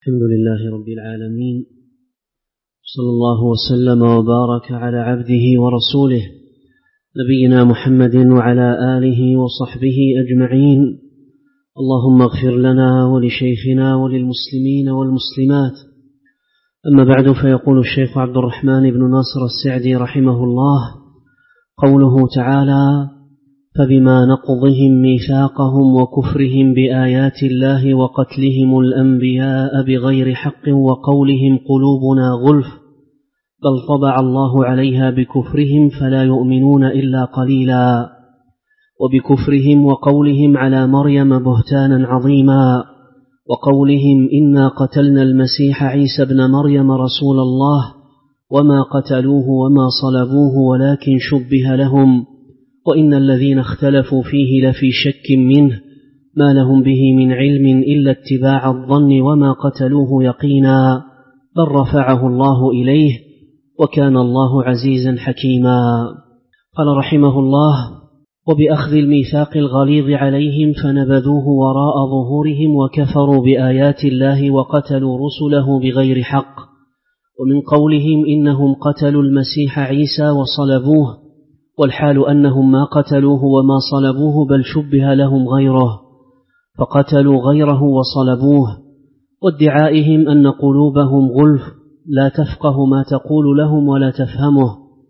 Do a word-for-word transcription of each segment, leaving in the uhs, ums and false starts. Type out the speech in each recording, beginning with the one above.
الحمد لله رب العالمين، صلى الله وسلم وبارك على عبده ورسوله نبينا محمد وعلى آله وصحبه أجمعين. اللهم اغفر لنا ولشيخنا وللمسلمين والمسلمات. أما بعد، فيقول الشيخ عبد الرحمن بن ناصر السعدي رحمه الله: قوله تعالى: فبما نقضهم ميثاقهم وكفرهم بآيات الله وقتلهم الأنبياء بغير حق وقولهم قلوبنا غلف بل طبع الله عليها بكفرهم فلا يؤمنون إلا قليلا، وبكفرهم وقولهم على مريم بهتانا عظيما، وقولهم إنا قتلنا المسيح عيسى ابن مريم رسول الله وما قتلوه وما صلبوه ولكن شبه لهم، وإن الذين اختلفوا فيه لفي شك منه ما لهم به من علم إلا اتباع الظن وما قتلوه يقينا بل رفعه الله إليه وكان الله عزيزا حكيما. قال رحمه الله: وبأخذ الميثاق الغليظ عليهم فنبذوه وراء ظهورهم وكفروا بآيات الله وقتلوا رسله بغير حق، ومن قولهم إنهم قتلوا المسيح عيسى وصلبوه، والحال أنهم ما قتلوه وما صلبوه بل شبه لهم غيره فقتلوا غيره وصلبوه، وادعائهم أن قلوبهم غلف لا تفقه ما تقول لهم ولا تفهمه،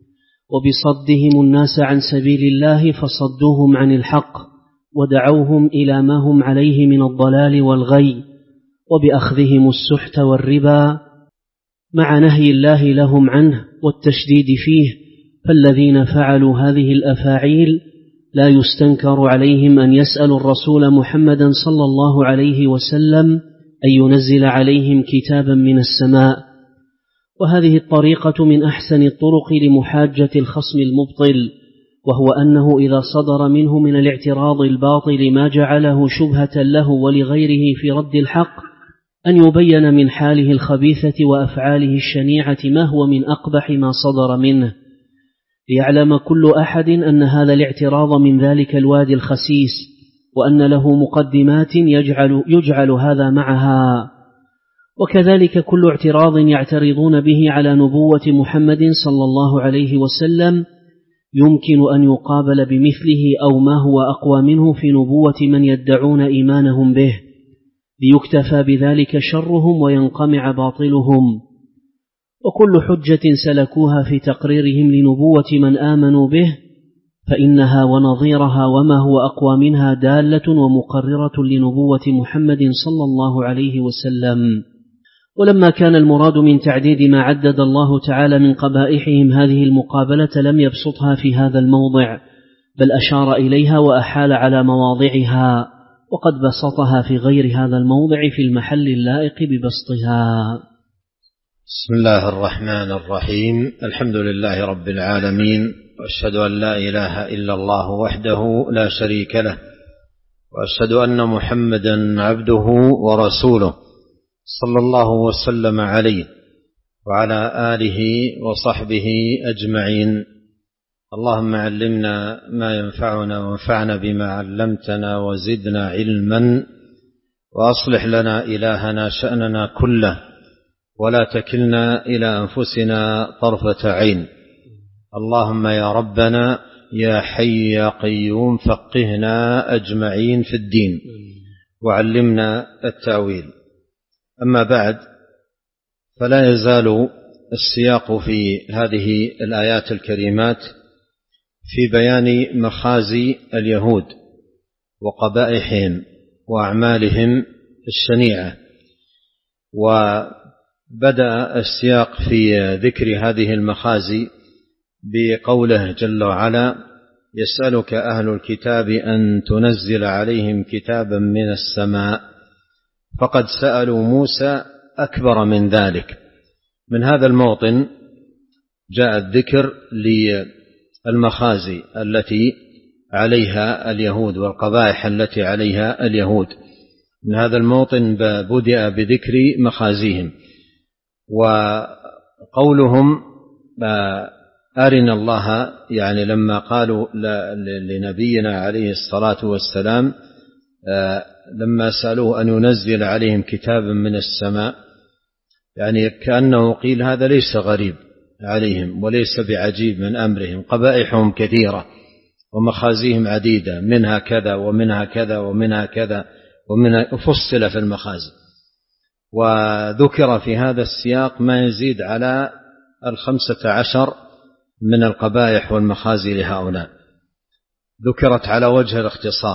وبصدهم الناس عن سبيل الله فصدوهم عن الحق ودعوهم إلى ما هم عليه من الضلال والغي، وبأخذهم السحت والربا مع نهي الله لهم عنه والتشديد فيه، فالذين فعلوا هذه الأفاعيل لا يستنكر عليهم أن يسألوا الرسول محمدا صلى الله عليه وسلم أن ينزل عليهم كتابا من السماء. وهذه الطريقة من أحسن الطرق لمحاجة الخصم المبطل، وهو أنه إذا صدر منه من الاعتراض الباطل ما جعله شبهة له ولغيره في رد الحق أن يبين من حاله الخبيثة وأفعاله الشنيعة ما هو من أقبح ما صدر منه، ليعلم كل أحد أن هذا الاعتراض من ذلك الوادي الخسيس، وأن له مقدمات يجعل, يجعل هذا معها. وكذلك كل اعتراض يعترضون به على نبوة محمد صلى الله عليه وسلم يمكن أن يقابل بمثله أو ما هو أقوى منه في نبوة من يدعون إيمانهم به، ليكتفى بذلك شرهم وينقمع باطلهم. وكل حجة سلكوها في تقريرهم لنبوة من آمنوا به فإنها ونظيرها وما هو أقوى منها دالة ومقررة لنبوة محمد صلى الله عليه وسلم. ولما كان المراد من تعديد ما عدد الله تعالى من قبائحهم هذه المقابلة لم يبسطها في هذا الموضع، بل أشار إليها وأحال على مواضعها، وقد بسطها في غير هذا الموضع في المحل اللائق ببسطها. بسم الله الرحمن الرحيم. الحمد لله رب العالمين، وأشهد أن لا إله إلا الله وحده لا شريك له، وأشهد أن محمدا عبده ورسوله صلى الله وسلم عليه وعلى آله وصحبه أجمعين. اللهم علمنا ما ينفعنا وانفعنا بما علمتنا وزدنا علما، وأصلح لنا إلهنا شأننا كله ولا تكلنا إلى أنفسنا طرفة عين. اللهم يا ربنا يا حي يا قيوم فقهنا أجمعين في الدين وعلمنا التأويل. أما بعد، فلا يزال السياق في هذه الآيات الكريمات في بيان مخازي اليهود وقبائحهم وأعمالهم الشنيعة، وبدأ السياق في ذكر هذه المخازي بقوله جل وعلا: يسألك أهل الكتاب أن تنزل عليهم كتابا من السماء، فقد سألوا موسى أكبر من ذلك. من هذا الموطن جاء الذكر للمخازي التي عليها اليهود والقبائح التي عليها اليهود. من هذا الموطن بدأ بذكر مخازيهم، وقولهم أرنا الله، يعني لما قالوا لنبينا عليه الصلاة والسلام لما سألوه أن ينزل عليهم كتابا من السماء، يعني كأنه قيل هذا ليس غريب عليهم وليس بعجيب من أمرهم، قبائحهم كثيرة ومخازيهم عديدة، منها كذا ومنها كذا ومنها كذا ومنها فصل في المخازي. وذكر في هذا السياق ما يزيد على الخمسة عشر من القبائح والمخازي لهؤلاء، ذكرت على وجه الاختصار،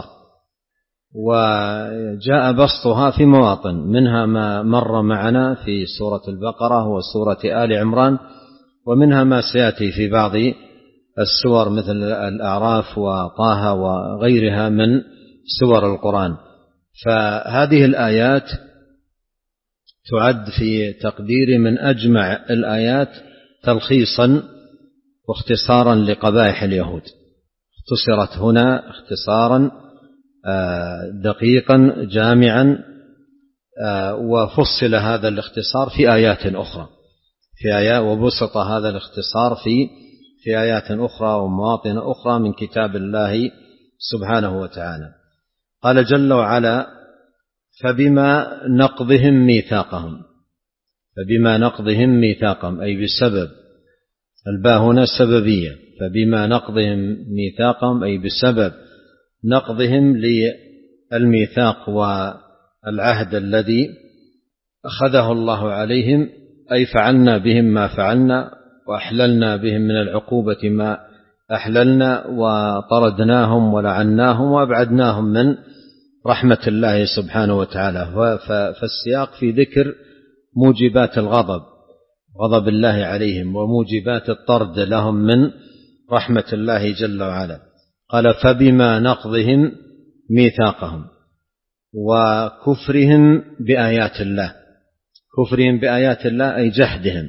وجاء بسطها في مواطن، منها ما مر معنا في سورة البقرة وسورة آل عمران، ومنها ما سيأتي في بعض السور مثل الأعراف وطه وغيرها من سور القرآن. فهذه الآيات تعد في تقدير من أجمع الآيات تلخيصا واختصارا لقبائح اليهود، اختصرت هنا اختصارا دقيقا جامعا، وفصل هذا الاختصار في آيات أخرى في آيات وبسط هذا الاختصار في في آيات أخرى ومواطن أخرى من كتاب الله سبحانه وتعالى. قال جل وعلا: فبما نقضهم ميثاقهم. فبما نقضهم ميثاقهم أي بسبب، الباء هنا سببية، فبما نقضهم ميثاقهم أي بسبب نقضهم للميثاق والعهد الذي أخذه الله عليهم، أي فعلنا بهم ما فعلنا، وأحللنا بهم من العقوبة ما أحللنا، وطردناهم ولعناهم وأبعدناهم من رحمة الله سبحانه وتعالى. فالسياق في ذكر موجبات الغضب، غضب الله عليهم، وموجبات الطرد لهم من رحمة الله جل وعلا. قال: فبما نقضهم ميثاقهم وكفرهم بآيات الله. كفرهم بآيات الله أي جحدهم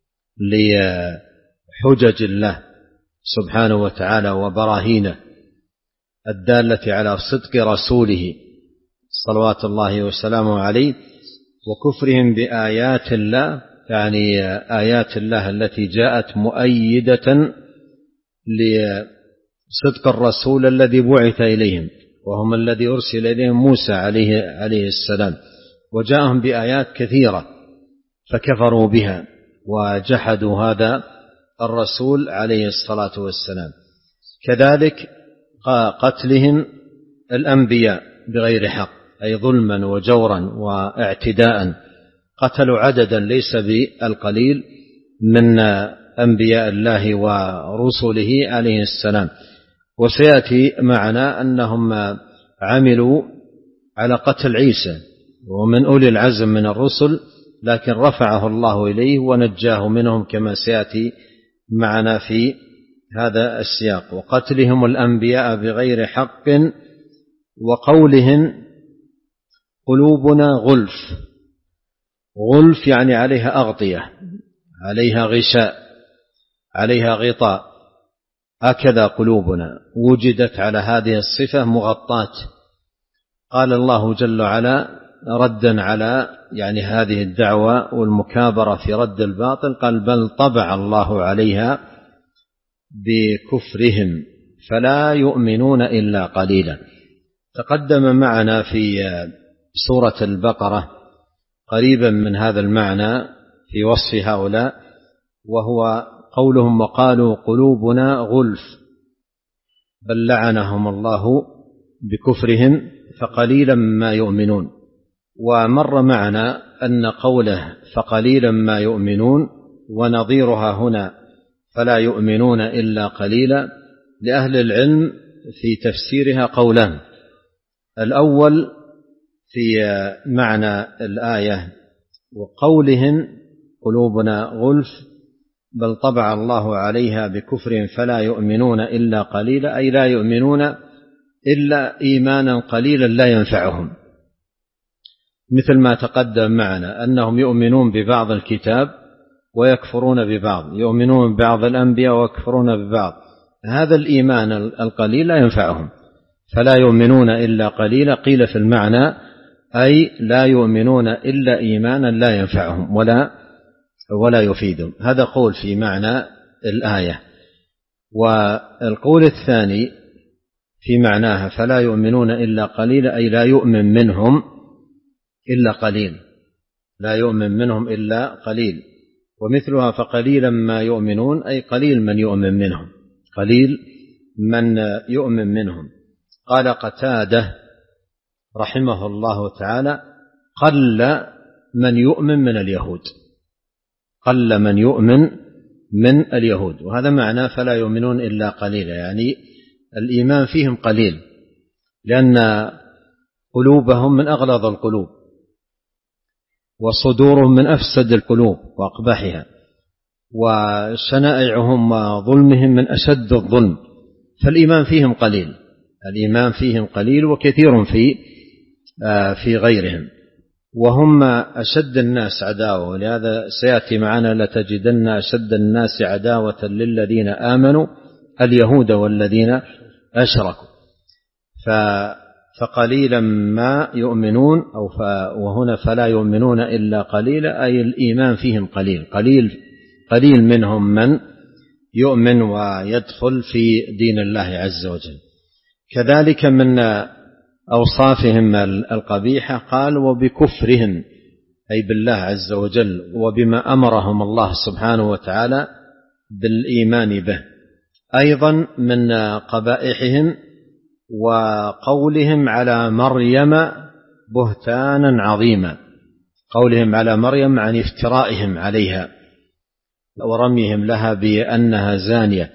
لحجج الله سبحانه وتعالى وبراهينه الدالة على صدق رسوله صلوات الله وسلامه عليه، وكفرهم بآيات الله يعني آيات الله التي جاءت مؤيدة لصدق الرسول الذي بعث إليهم، وهم الذي أرسل إليهم موسى عليه, عليه السلام، وجاءهم بآيات كثيرة فكفروا بها وجحدوا هذا الرسول عليه الصلاة والسلام. كذلك قتلهم الأنبياء بغير حق أي ظلما وجورا واعتداء، قتلوا عددا ليس بالقليل من أنبياء الله ورسله عليه السلام. وسيأتي معنا أنهم عملوا على قتل عيسى ومن أولي العزم من الرسل، لكن رفعه الله إليه ونجاه منهم كما سيأتي معنا في هذا السياق. وقتلهم الأنبياء بغير حق، وقولهم قلوبنا غلف. غلف يعني عليها أغطية، عليها غشاء، عليها غطاء، هكذا قلوبنا وجدت على هذه الصفة مغطاة. قال الله جل وعلا ردا على يعني هذه الدعوة والمكابرة في رد الباطل، قال: بل طبع الله عليها بكفرهم فلا يؤمنون إلا قليلا. تقدم معنا في سورة البقرة قريبا من هذا المعنى في وصف هؤلاء، وهو قولهم: وقالوا قلوبنا غلف، بل لعنهم الله بكفرهم فقليلا ما يؤمنون. ومر معنا أن قوله فقليلا ما يؤمنون ونظيرها هنا فلا يؤمنون إلا قليلا، لأهل العلم في تفسيرها قولان: الأول في معنى الآية وقولهم قلوبنا غلف بل طبع الله عليها بكفرهم فلا يؤمنون إلا قليلا، أي لا يؤمنون إلا إيمانا قليلا لا ينفعهم، مثل ما تقدم معنا أنهم يؤمنون ببعض الكتاب ويكفرون ببعض، يؤمنون ببعض الأنبياء ويكفرون ببعض، هذا الإيمان القليل لا ينفعهم، فلا يؤمنون إلا قليلا. قيل في المعنى أي لا يؤمنون إلا إيمانا لا ينفعهم ولا ولا يفيدهم. هذا قول في معنى الآية. والقول الثاني في معناها فلا يؤمنون إلا قليل، أي لا يؤمن منهم إلا قليل، لا يؤمن منهم إلا قليل. ومثلها فقليلا ما يؤمنون، أي قليل من يؤمن منهم، قليل من يؤمن منهم. قال قتادة رحمه الله تعالى: قل من يؤمن من اليهود، قل من يؤمن من اليهود. وهذا معنى فلا يؤمنون إلا قليلا، يعني الإيمان فيهم قليل، لأن قلوبهم من أغلظ القلوب، وصدورهم من أفسد القلوب وأقبحها، وشنائعهم وظلمهم من أشد الظلم، فالإيمان فيهم قليل، الإيمان فيهم قليل وكثير في في غيرهم، وهم أشد الناس عداوة. ولهذا سيأتي معنا: لتجدن أشد الناس عداوة للذين آمنوا اليهود والذين أشركوا. فقليلا ما يؤمنون، أو وهنا فلا يؤمنون إلا قليلا، أي الإيمان فيهم قليل، قليل قليل منهم من يؤمن ويدخل في دين الله عز وجل. كذلك من أوصافهم القبيحة قال: وبكفرهم، أي بالله عز وجل وبما أمرهم الله سبحانه وتعالى بالإيمان به. أيضا من قبائحهم وقولهم على مريم بهتانا عظيما، قولهم على مريم عن افترائهم عليها ورميهم لها بأنها زانية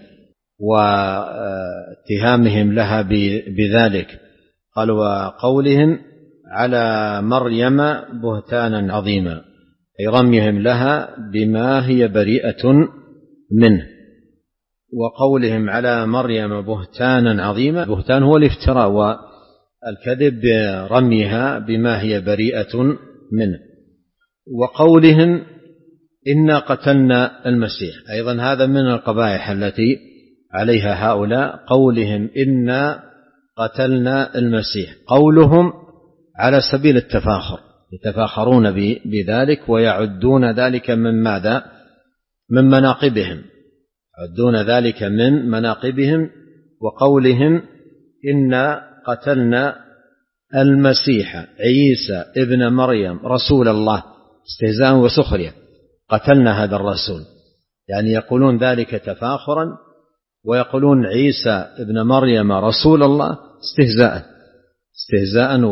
واتهامهم لها بذلك. قال: وقولهم على مريم بهتانا عظيما، أي رميهم لها بما هي بريئة منه. وقولهم على مريم بهتانا عظيما، بهتان هو الافتراء والكذب، برميها بما هي بريئة منه. وقولهم إنا قتلنا المسيح، أيضا هذا من القبائح التي عليها هؤلاء، قولهم إنا قتلنا المسيح، قولهم على سبيل التفاخر، يتفاخرون بذلك ويعدون ذلك من ماذا؟ من مناقبهم، يعدون ذلك من مناقبهم. وقولهم إنا قتلنا المسيح عيسى ابن مريم رسول الله، استهزاء وسخرية، قتلنا هذا الرسول، يعني يقولون ذلك تفاخرا، ويقولون عيسى ابن مريم رسول الله استهزاء استهزاء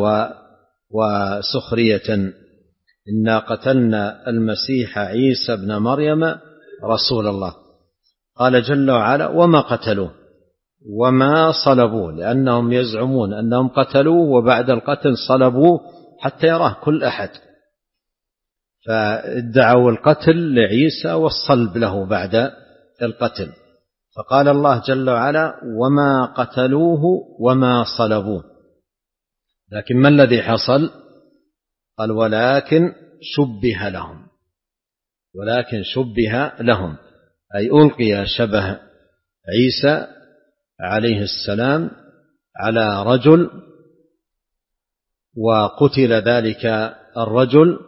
وسخرية. إنا قتلنا المسيح عيسى ابن مريم رسول الله. قال جل وعلا: وما قتلوه وما صلبوه، لأنهم يزعمون أنهم قتلوه وبعد القتل صلبوه حتى يراه كل أحد، فادعوا القتل لعيسى والصلب له بعد القتل. فقال الله جل وعلا: وما قتلوه وما صلبوه، لكن ما الذي حصل؟ قال: ولكن شبه لهم، ولكن شبه لهم، أي ألقي شبه عيسى عليه السلام على رجل، وقتل ذلك الرجل،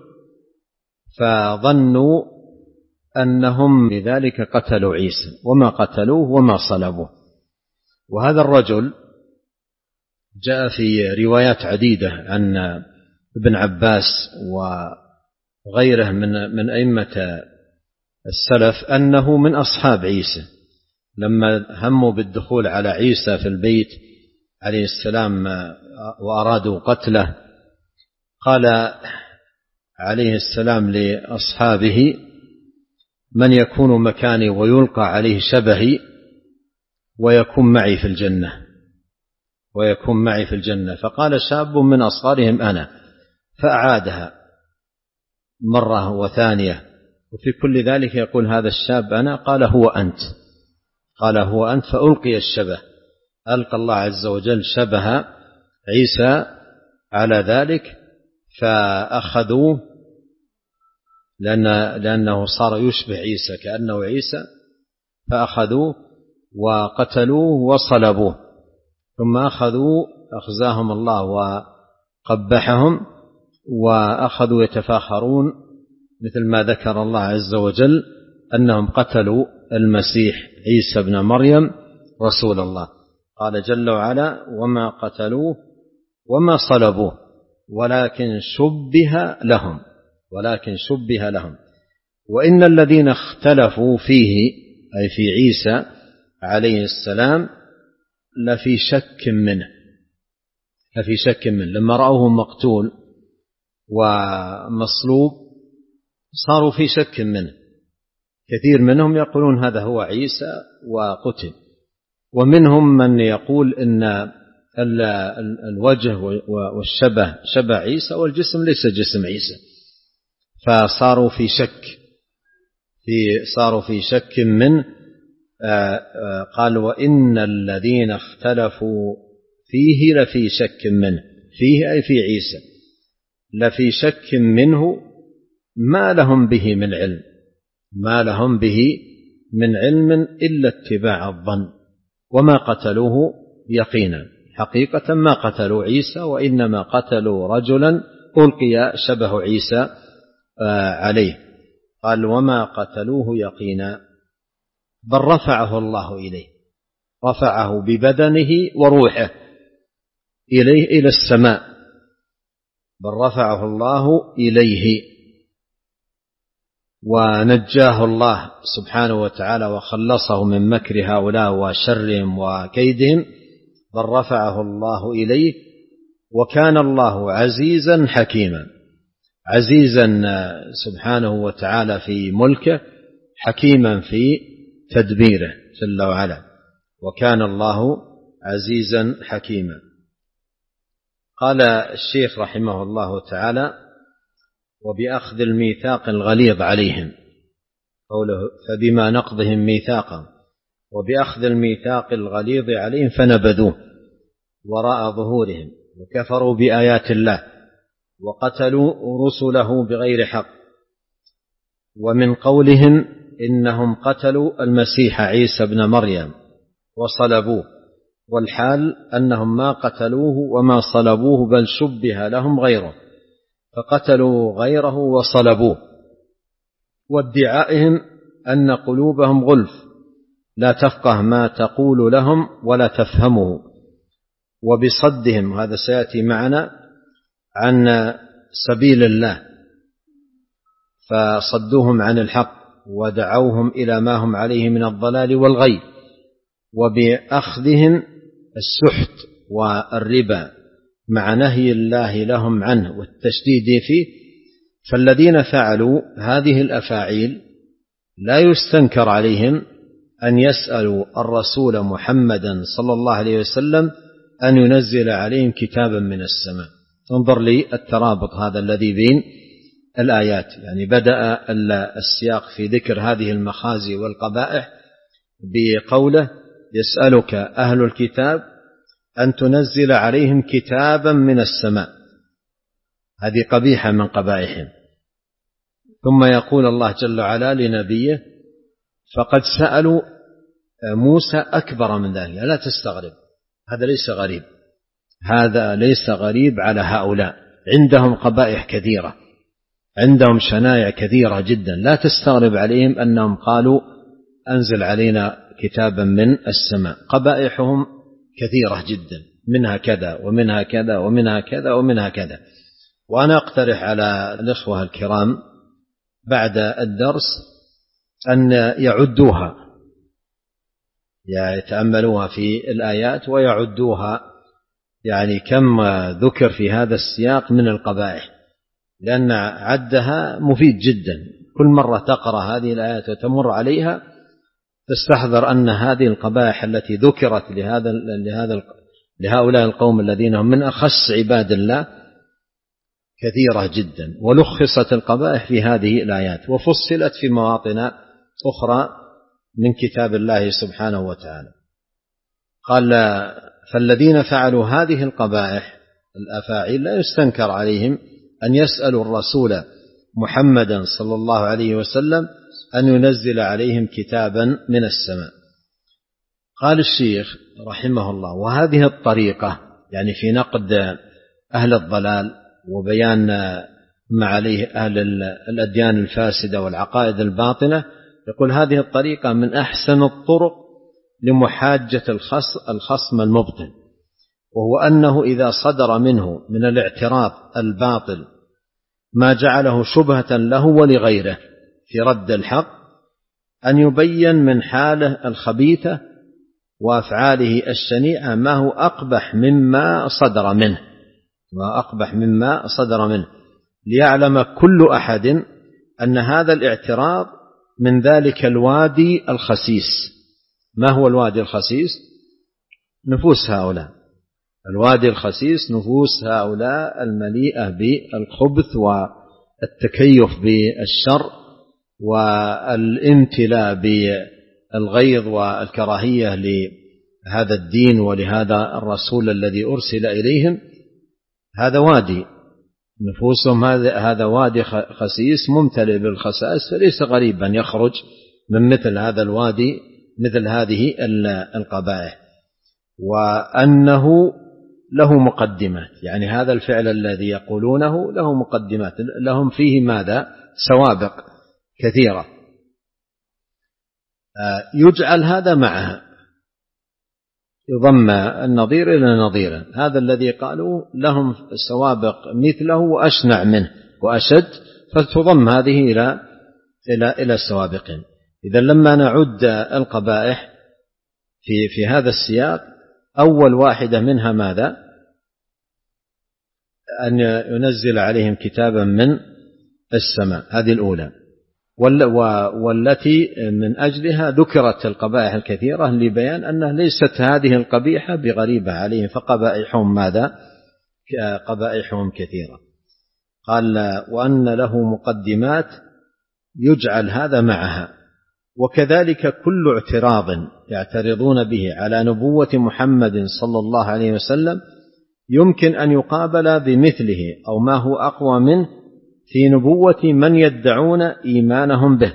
فظنوا أنهم بذلك قتلوا عيسى، وما قتلوه وما صلبوه. وهذا الرجل جاء في روايات عديدة عن ابن عباس وغيره من من أئمة السلف أنه من أصحاب عيسى، لما هموا بالدخول على عيسى في البيت عليه السلام وأرادوا قتله، قال عليه السلام لأصحابه: من يكون مكاني ويلقى عليه شبهي ويكون معي في الجنة، ويكون معي في الجنة. فقال شاب من أصغرهم: أنا، فأعادها مرة وثانية، وفي كل ذلك يقول هذا الشاب: أنا. قال: هو أنت، قال: هو أنت. فألقي الشبه، ألقى الله عز وجل شبه عيسى على ذلك، فأخذوه، لأن لأنه صار يشبه عيسى كأنه عيسى، فأخذوه وقتلوه وصلبوه، ثم أخذوا أخزاهم الله وقبحهم، وأخذوا يتفاخرون مثل ما ذكر الله عز وجل أنهم قتلوا المسيح عيسى ابن مريم رسول الله. قال جل وعلا وما قتلوه وما صلبوه ولكن شبه لهم ولكن شبه لهم وإن الذين اختلفوا فيه أي في عيسى عليه السلام لفي شك منه لفي شك منه لما رأوه مقتول ومصلوب صاروا في شك منه. كثير منهم يقولون هذا هو عيسى وقتل، ومنهم من يقول إن الوجه والشبه شبه عيسى والجسم ليس جسم عيسى، فصاروا في شك في صاروا في شك منه. قال وإن الذين اختلفوا فيه لفي شك منه، فيه أي في عيسى لفي شك منه ما لهم به من علم ما لهم به من علم إلا اتباع الظن وما قتلوه يقينا. حقيقة ما قتلوا عيسى وإنما قتلوا رجلا ألقي شبه عيسى عليه. قال وما قتلوه يقينا بل رفعه الله إليه، رفعه ببدنه وروحه إليه إلى السماء، بل رفعه الله إليه ونجاه الله سبحانه وتعالى وخلصه من مكر هؤلاء وشرهم وكيدهم، بل رفعه الله إليه وكان الله عزيزا حكيما. عزيزا سبحانه وتعالى في ملكه، حكيما في تدبيره جل وعلا، وكان الله عزيزا حكيما. قال الشيخ رحمه الله تعالى وبأخذ الميثاق الغليظ عليهم، قوله فبما نقضهم ميثاقا وبأخذ الميثاق الغليظ عليهم فنبذوه وراء ظهورهم وكفروا بآيات الله وقتلوا رسله بغير حق، ومن قولهم إنهم قتلوا المسيح عيسى ابن مريم وصلبوه، والحال أنهم ما قتلوه وما صلبوه بل شبه لهم غيره فقتلوا غيره وصلبوه، وادعائهم أن قلوبهم غلف لا تفقه ما تقول لهم ولا تفهمه، وبصدهم هذا سيأتي معنا عن سبيل الله فصدوهم عن الحق ودعوهم إلى ما هم عليه من الضلال والغي، وبأخذهم السحت والربا مع نهي الله لهم عنه والتشديد فيه. فالذين فعلوا هذه الأفاعيل لا يستنكر عليهم أن يسألوا الرسول محمدا صلى الله عليه وسلم أن ينزل عليهم كتابا من السماء. انظر لي الترابط هذا الذي بين الآيات، يعني بدأ السياق في ذكر هذه المخازي والقبائح بقوله يسألك أهل الكتاب أن تنزل عليهم كتابا من السماء، هذه قبيحة من قبائحهم. ثم يقول الله جل وعلا لنبيه فقد سألوا موسى أكبر من ذلك، لا تستغرب، هذا ليس غريب، هذا ليس غريب على هؤلاء، عندهم قبائح كثيرة، عندهم شنائع كثيرة جدا، لا تستغرب عليهم أنهم قالوا أنزل علينا كتابا من السماء. قبائحهم كثيرة جدا، منها كذا ومنها كذا ومنها كذا ومنها كذا. وأنا أقترح على الإخوة الكرام بعد الدرس أن يعدوها، يتأملوها في الآيات ويعدوها، يعني كم ذكر في هذا السياق من القبائح، لأن عدها مفيد جدا. كل مرة تقرأ هذه الآيات وتمر عليها تستحضر أن هذه القبائح التي ذكرت لهذا لهذا لهؤلاء القوم الذين هم من أخص عباد الله كثيرة جدا، ولخصت القبائح في هذه الآيات وفصلت في مواطن أخرى من كتاب الله سبحانه وتعالى. قال فالذين فعلوا هذه القبائح الأفاعيل لا يستنكر عليهم أن يسألوا الرسول محمدا صلى الله عليه وسلم أن ينزل عليهم كتابا من السماء. قال الشيخ رحمه الله وهذه الطريقة، يعني في نقد أهل الضلال وبيان ما عليه أهل الأديان الفاسدة والعقائد الباطلة، يقول هذه الطريقة من أحسن الطرق لمحاجة الخصم المبطل، وهو أنه إذا صدر منه من الاعتراض الباطل ما جعله شبهة له ولغيره في رد الحق، أن يبين من حاله الخبيثة وأفعاله الشنيعة ما هو أقبح مما صدر منه ما أقبح مما صدر منه ليعلم كل أحد أن هذا الاعتراض من ذلك الوادي الخسيس. ما هو الوادي الخسيس؟ نفوس هؤلاء، الوادي الخسيس نفوس هؤلاء المليئة بالخبث والتكيف بالشر والامتلاء بالغيظ والكراهية لهذا الدين ولهذا الرسول الذي أرسل إليهم. هذا وادي نفوسهم، هذا وادي خسيس ممتلئ بالخسائس، فليس غريبا يخرج من مثل هذا الوادي مثل هذه القبائح، وأنه له مقدمات. يعني هذا الفعل الذي يقولونه له مقدمات، لهم فيه ماذا؟ سوابق كثيرة. يجعل هذا معها، يضم النظير إلى نظيره. هذا الذي قالوا لهم سوابق مثله وأشنع منه وأشد، فتضم هذه إلى إلى إلى السوابقين. إذا لما نعد القبائح في في هذا السياق، أول واحدة منها ماذا؟ أن ينزل عليهم كتابا من السماء، هذه الأولى، والتي من أجلها ذكرت القبائح الكثيرة لبيان أنها ليست هذه القبيحة بغريبة عليهم، فقبائحهم ماذا؟ قبائحهم كثيرة. قال وأن له مقدمات يجعل هذا معها. وكذلك كل اعتراض يعترضون به على نبوة محمد صلى الله عليه وسلم يمكن أن يقابل بمثله أو ما هو أقوى منه في نبوة من يدعون إيمانهم به،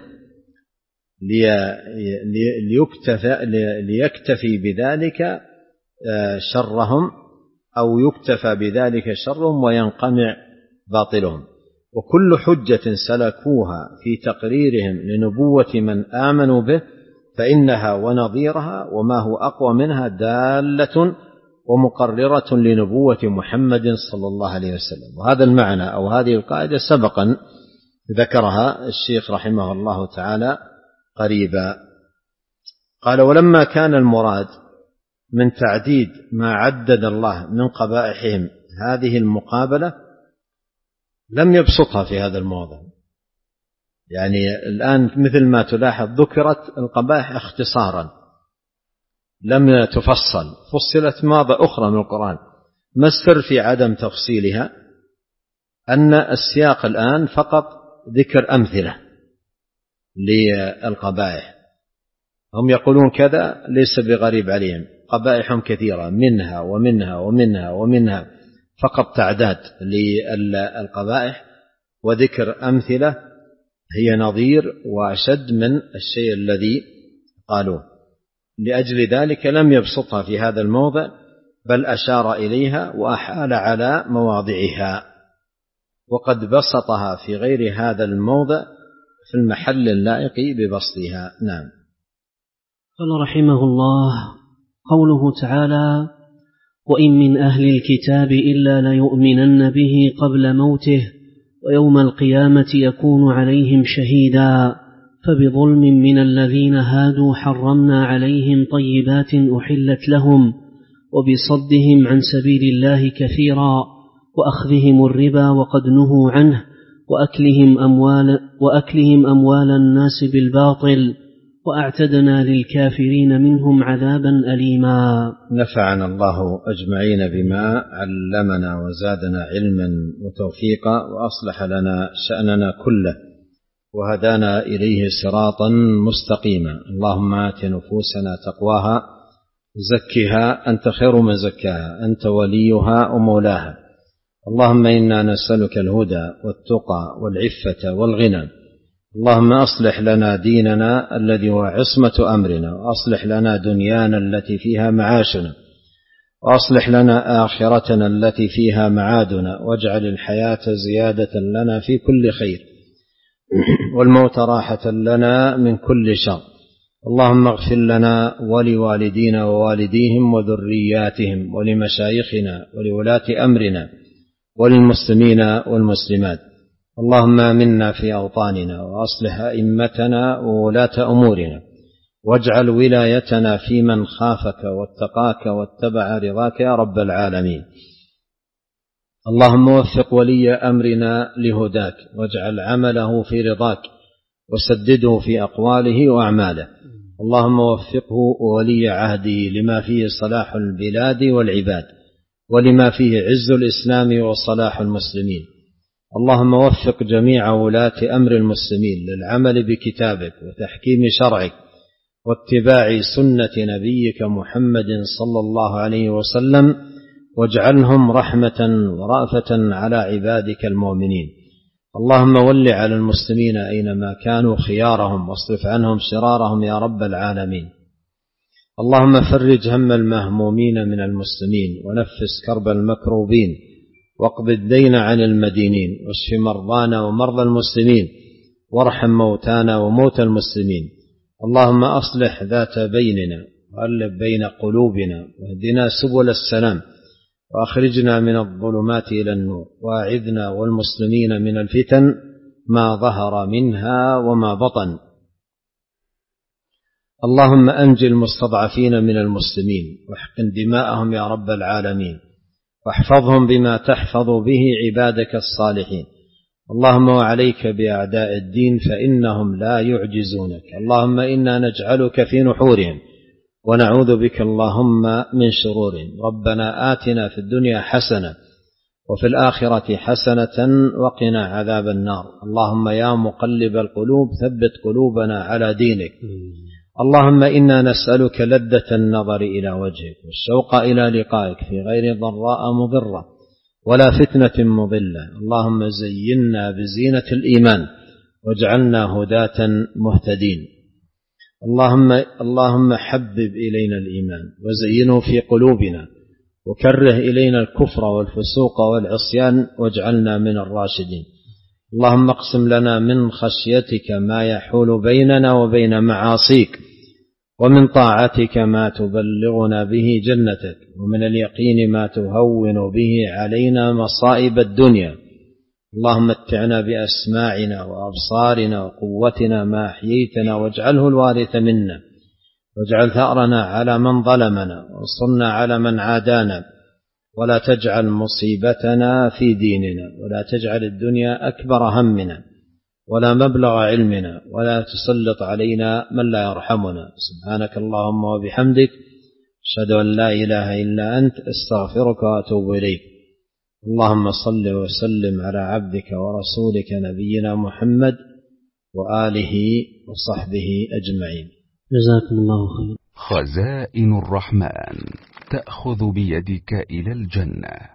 ليكتفي بذلك شرهم أو يكتفى بذلك شرهم وينقمع باطلهم. وكل حجة سلكوها في تقريرهم لنبوة من آمنوا به فإنها ونظيرها وما هو أقوى منها دالة ومقررة لنبوة محمد صلى الله عليه وسلم. وهذا المعنى أو هذه القاعدة سبقا ذكرها الشيخ رحمه الله تعالى قريبا. قال ولما كان المراد من تعديد ما عدد الله من قبائحهم هذه المقابلة لم يبسطها في هذا الموضع. يعني الآن مثل ما تلاحظ ذكرت القبائح اختصارا، لم تفصل، فصلت ماضة أخرى من القرآن. ما السر في عدم تفصيلها؟ أن السياق الآن فقط ذكر أمثلة للقبائح. هم يقولون كذا ليس بغريب عليهم، قبائحهم كثيرة منها ومنها ومنها ومنها، فقط تعداد للقبائح وذكر أمثلة هي نظير وأشد من الشيء الذي قالوه. لأجل ذلك لم يبسطها في هذا الموضع، بل أشار إليها وأحال على مواضعها، وقد بسطها في غير هذا الموضع في المحل اللائق ببسطها. نعم. قال رحمه الله: قوله تعالى: وإن من أهل الكتاب إلا ليؤمنن به قبل موته ويوم القيامة يكون عليهم شهيدا فبظلم من الذين هادوا حرمنا عليهم طيبات أحلت لهم وبصدهم عن سبيل الله كثيرا وأخذهم الربا وقد نهوا عنه وأكلهم أموال, وأكلهم أموال الناس بالباطل وأعتدنا للكافرين منهم عذابا أليما. نفعنا الله أجمعين بما علمنا وزادنا علما وتوفيقا وأصلح لنا شأننا كله وهدانا إليه صراطا مستقيما. اللهم آت نفوسنا تقواها زكها أنت خير من زكاها أنت وليها ومولاها. اللهم إنا نسألك الهدى والتقى والعفة والغنى. اللهم أصلح لنا ديننا الذي هو عصمة أمرنا، وأصلح لنا دنيانا التي فيها معاشنا، وأصلح لنا آخرتنا التي فيها معادنا، واجعل الحياة زيادة لنا في كل خير والموت راحة لنا من كل شر. اللهم اغفر لنا ولوالدينا ووالديهم وذرياتهم ولمشايخنا ولولاة أمرنا وللمسلمين والمسلمات. اللهم آمنا في أوطاننا وأصلح أئمتنا وولاة أمورنا، واجعل ولايتنا في من خافك واتقاك واتبع رضاك يا رب العالمين. اللهم وفق ولي أمرنا لهداك، واجعل عمله في رضاك، وسدده في أقواله وأعماله. اللهم وفقه ولي عهده لما فيه صلاح البلاد والعباد، ولما فيه عز الإسلام وصلاح المسلمين. اللهم وفق جميع ولاة أمر المسلمين للعمل بكتابك وتحكيم شرعك واتباع سنة نبيك محمد صلى الله عليه وسلم، واجعلهم رحمة ورأفة على عبادك المؤمنين. اللهم ول على المسلمين أينما كانوا خيارهم، واصرف عنهم شرارهم يا رب العالمين. اللهم فرج هم المهمومين من المسلمين، ونفس كرب المكروبين، واقض الدين عن المدينين، واشف مرضانا ومرضى المسلمين، وارحم موتانا وموتى المسلمين. اللهم أصلح ذات بيننا، وألف بين قلوبنا، واهدنا سبل السلام، وأخرجنا من الظلمات إلى النور، وأعذنا والمسلمين من الفتن ما ظهر منها وما بطن. اللهم أنج المستضعفين من المسلمين، واحقن دماءهم يا رب العالمين، واحفظهم بما تحفظ به عبادك الصالحين. اللهم وعليك بأعداء الدين فإنهم لا يعجزونك. اللهم إنا نجعلك في نحورهم، ونعوذ بك اللهم من شرورهم. ربنا آتنا في الدنيا حسنة، وفي الآخرة حسنة، وقنا عذاب النار. اللهم يا مقلب القلوب ثبت قلوبنا على دينك. اللهم إنا نسألك لذة النظر إلى وجهك، والشوق إلى لقائك في غير ضراء مضرة ولا فتنة مضلة. اللهم زينا بزينة الإيمان، واجعلنا هداة مهتدين. اللهم اللهم حبب إلينا الإيمان، وزينه في قلوبنا، وكره إلينا الكفر والفسوق والعصيان، واجعلنا من الراشدين. اللهم اقسم لنا من خشيتك ما يحول بيننا وبين معاصيك، ومن طاعتك ما تبلغنا به جنتك، ومن اليقين ما تهون به علينا مصائب الدنيا. اللهم متعنا بأسماعنا وأبصارنا وقوتنا ما أحييتنا، واجعله الوارث منا، واجعل ثأرنا على من ظلمنا، وانصرنا على من عادانا، ولا تجعل مصيبتنا في ديننا، ولا تجعل الدنيا أكبر همنا ولا مبلغ علمنا، ولا تسلط علينا من لا يرحمنا. سبحانك اللهم وبحمدك، أشهد أن لا إله إلا أنت، أستغفرك وأتوب إليك. اللهم صل وسلم على عبدك ورسولك نبينا محمد وآله وصحبه أجمعين. جزاكم الله خير. خزائن الرحمن تأخذ بيدك إلى الجنة.